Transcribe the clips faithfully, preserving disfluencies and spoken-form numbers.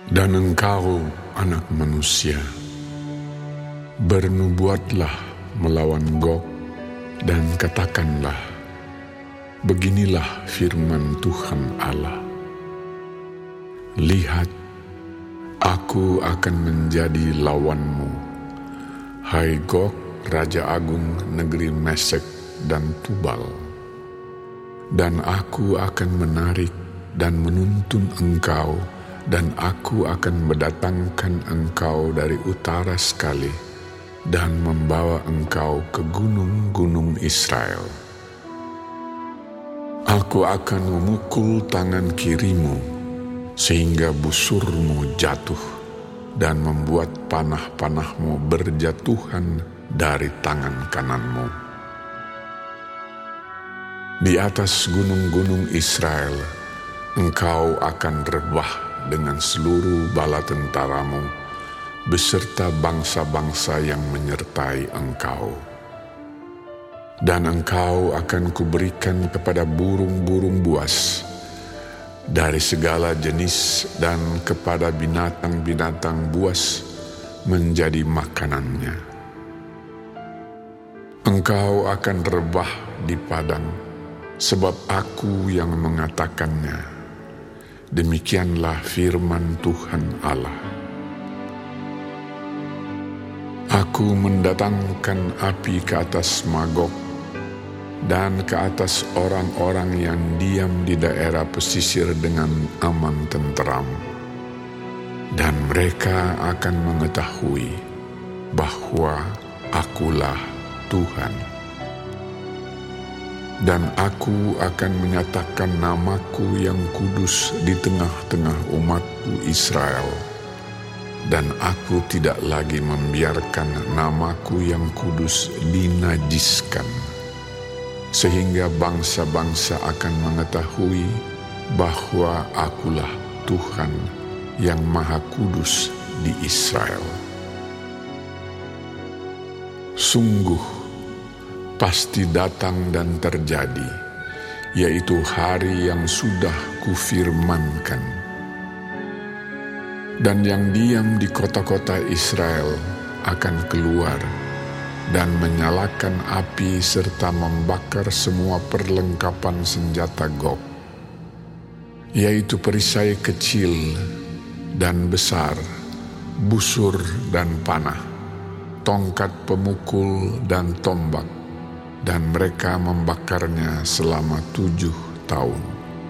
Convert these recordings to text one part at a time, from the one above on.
Dan engkau, anak manusia, bernubuatlah melawan Gog dan katakanlah, beginilah firman Tuhan Allah. Lihat, aku akan menjadi lawanmu, hai Gog, Raja Agung negeri Mesek dan Tubal. Dan aku akan menarik dan menuntun engkau, dan aku akan mendatangkan engkau dari utara sekali, dan membawa engkau ke gunung-gunung Israel. Aku akan memukul tangan kirimu, sehingga busurmu jatuh, dan membuat panah-panahmu berjatuhan dari tangan kananmu. Di atas gunung-gunung Israel, engkau akan rebah dengan seluruh bala tentaramu, beserta bangsa-bangsa yang menyertai engkau. Dan engkau akan kuberikan kepada burung-burung buas dari segala jenis dan kepada binatang-binatang buas menjadi makanannya. Engkau akan rebah di padang, sebab aku yang mengatakannya. Demikianlah firman Tuhan Allah. Aku mendatangkan api ke atas Magog dan ke atas orang-orang yang diam di daerah pesisir dengan aman tenteram. Dan mereka akan mengetahui bahwa akulah Tuhan. Dan aku akan menyatakan namaku yang kudus di tengah-tengah umatku Israel. Dan aku tidak lagi membiarkan namaku yang kudus dinajiskan, sehingga bangsa-bangsa akan mengetahui bahwa akulah Tuhan yang Maha Kudus di Israel. Sungguh, pasti datang dan terjadi, yaitu hari yang sudah kufirmankan. Dan yang diam di kota-kota Israel akan keluar dan menyalakan api serta membakar semua perlengkapan senjata Gog, yaitu perisai kecil dan besar, busur dan panah, tongkat pemukul dan tombak, dan mereka membakarnya selama tujuh tahun.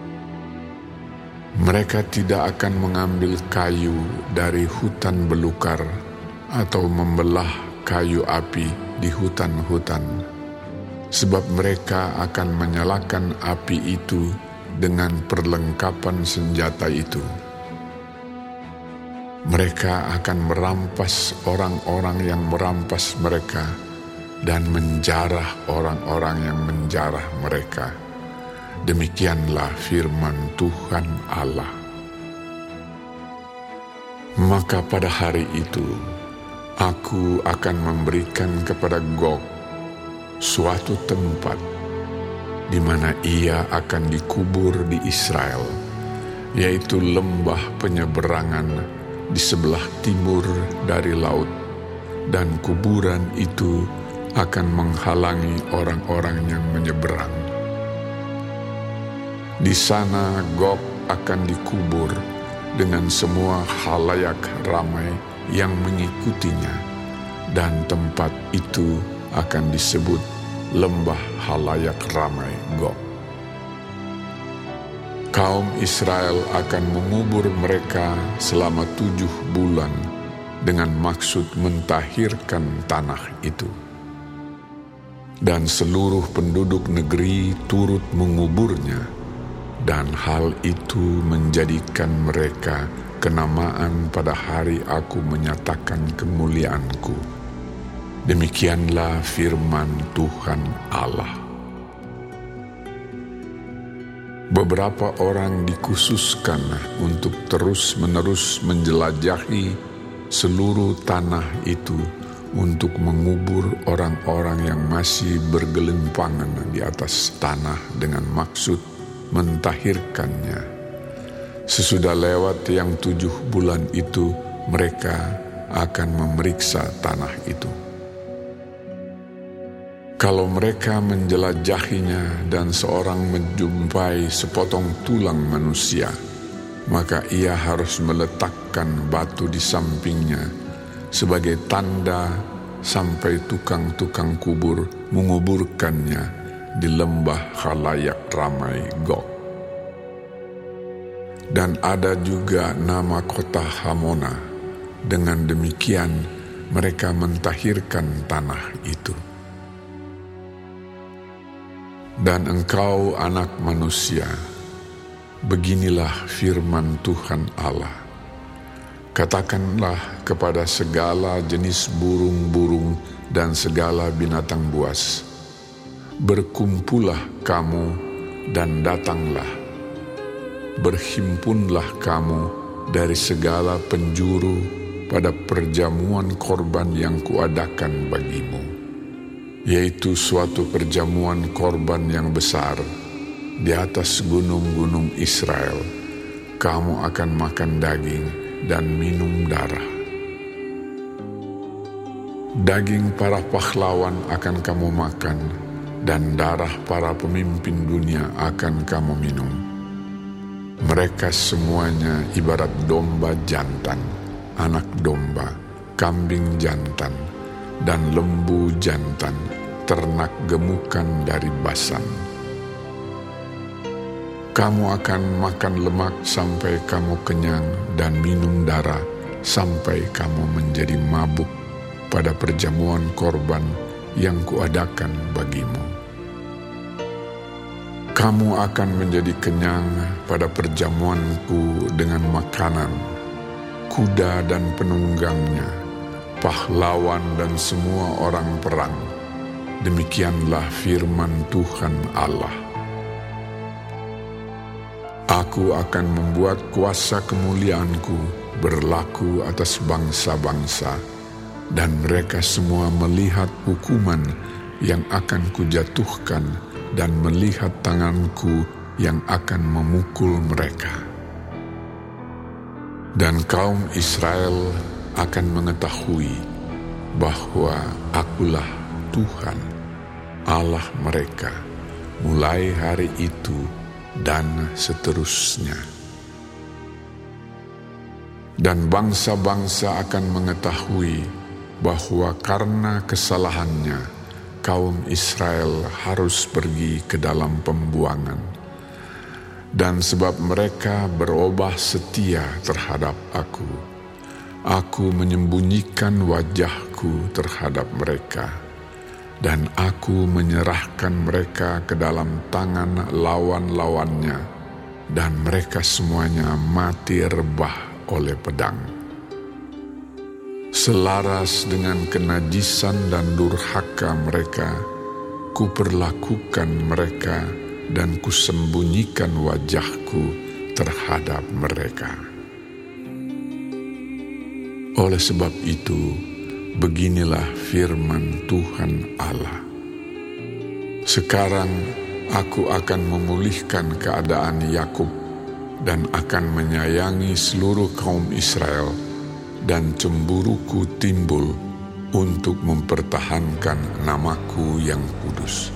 Mereka tidak akan mengambil kayu dari hutan belukar atau membelah kayu api di hutan-hutan, sebab mereka akan menyalakan api itu dengan perlengkapan senjata itu. Mereka akan merampas orang-orang yang merampas mereka dan menjarah orang-orang yang menjarah mereka. Demikianlah firman Tuhan Allah. Maka pada hari itu, aku akan memberikan kepada Gog suatu tempat di mana ia akan dikubur di Israel, yaitu lembah penyeberangan di sebelah timur dari laut, dan kuburan itu akan menghalangi orang-orang yang menyeberang. Di sana Gog akan dikubur dengan semua khalayak ramai yang mengikutinya, dan tempat itu akan disebut lembah khalayak ramai Gog. Kaum Israel akan mengubur mereka selama tujuh bulan dengan maksud mentahirkan tanah itu. Dan seluruh penduduk negeri turut menguburnya, dan hal itu menjadikan mereka kenamaan pada hari aku menyatakan kemuliaanku. Demikianlah firman Tuhan Allah. Beberapa orang dikhususkan untuk terus-menerus menjelajahi seluruh tanah itu untuk mengubur orang-orang yang masih bergelimpangan di atas tanah dengan maksud mentahirkannya, Sesudah lewat yang tujuh bulan itu, mereka akan memeriksa tanah itu. Kalau mereka menjelajahinya dan seorang menjumpai sepotong tulang manusia, maka ia harus meletakkan batu di sampingnya sebagai tanda sampai tukang-tukang kubur menguburkannya di lembah khalayak ramai Gog. Dan ada juga nama kota Hamona. Dengan demikian mereka mentahirkan tanah itu. Dan engkau anak manusia, beginilah firman Tuhan Allah. Katakanlah kepada segala jenis burung-burung dan segala binatang buas, berkumpullah kamu dan datanglah. Berhimpunlah kamu dari segala penjuru pada perjamuan korban yang kuadakan bagimu, yaitu suatu perjamuan korban yang besar di atas gunung-gunung Israel. Kamu akan makan daging dan minum darah. Daging para pahlawan akan kamu makan, dan darah para pemimpin dunia akan kamu minum. Mereka semuanya ibarat domba jantan, anak domba, kambing jantan, dan lembu jantan, ternak gemukan dari Basan. Kamu akan makan lemak sampai kamu kenyang dan minum darah sampai kamu menjadi mabuk pada perjamuan korban yang kuadakan bagimu. Kamu akan menjadi kenyang pada perjamuanku dengan makanan, kuda dan penunggangnya, pahlawan dan semua orang perang. Demikianlah firman Tuhan Allah. Aku akan membuat kuasa kemuliaanku berlaku atas bangsa-bangsa, dan mereka semua melihat hukuman yang akan kujatuhkan dan melihat tanganku yang akan memukul mereka. Dan kaum Israel akan mengetahui bahwa Akulah Tuhan, Allah mereka, mulai hari itu dan seterusnya. Dan bangsa-bangsa akan mengetahui bahwa karena kesalahannya, kaum Israel harus pergi ke dalam pembuangan. Dan sebab mereka berubah setia terhadap Aku, Aku menyembunyikan wajahku terhadap mereka, dan Aku menyerahkan mereka ke dalam tangan lawan-lawannya, dan mereka semuanya mati rebah oleh pedang. Selaras dengan kenajisan dan durhaka mereka, kuperlakukan mereka dan kusembunyikan wajahku terhadap mereka. Oleh sebab itu, beginilah firman Tuhan Allah. Sekarang Aku akan memulihkan keadaan Yakub dan akan menyayangi seluruh kaum Israel, dan cemburuku timbul untuk mempertahankan namaku yang kudus.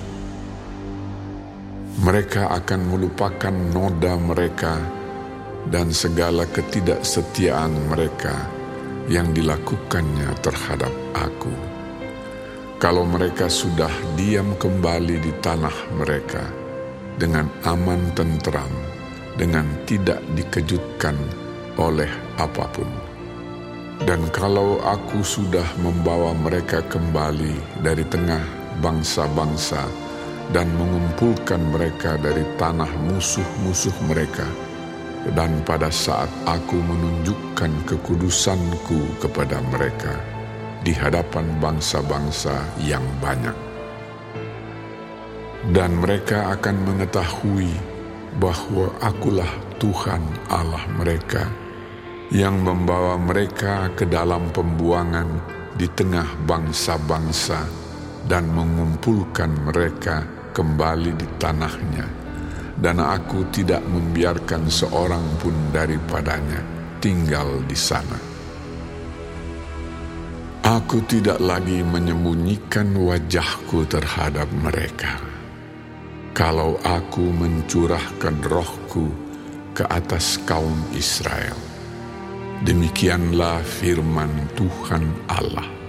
Mereka akan melupakan noda mereka dan segala ketidaksetiaan mereka yang dilakukannya terhadap Aku. Kalau mereka sudah diam kembali di tanah mereka dengan aman tentram, dengan tidak dikejutkan oleh apapun. Dan kalau Aku sudah membawa mereka kembali dari tengah bangsa-bangsa dan mengumpulkan mereka dari tanah musuh-musuh mereka, dan pada saat Aku menunjukkan kekudusanku kepada mereka di hadapan bangsa-bangsa yang banyak, dan mereka akan mengetahui bahwa Akulah Tuhan Allah mereka, yang membawa mereka ke dalam pembuangan di tengah bangsa-bangsa dan mengumpulkan mereka kembali di tanahnya, dan aku tidak membiarkan seorang pun daripadanya tinggal di sana. Aku tidak lagi menyembunyikan wajahku terhadap mereka. Kalau aku mencurahkan rohku ke atas kaum Israel, demikianlah firman Tuhan Allah.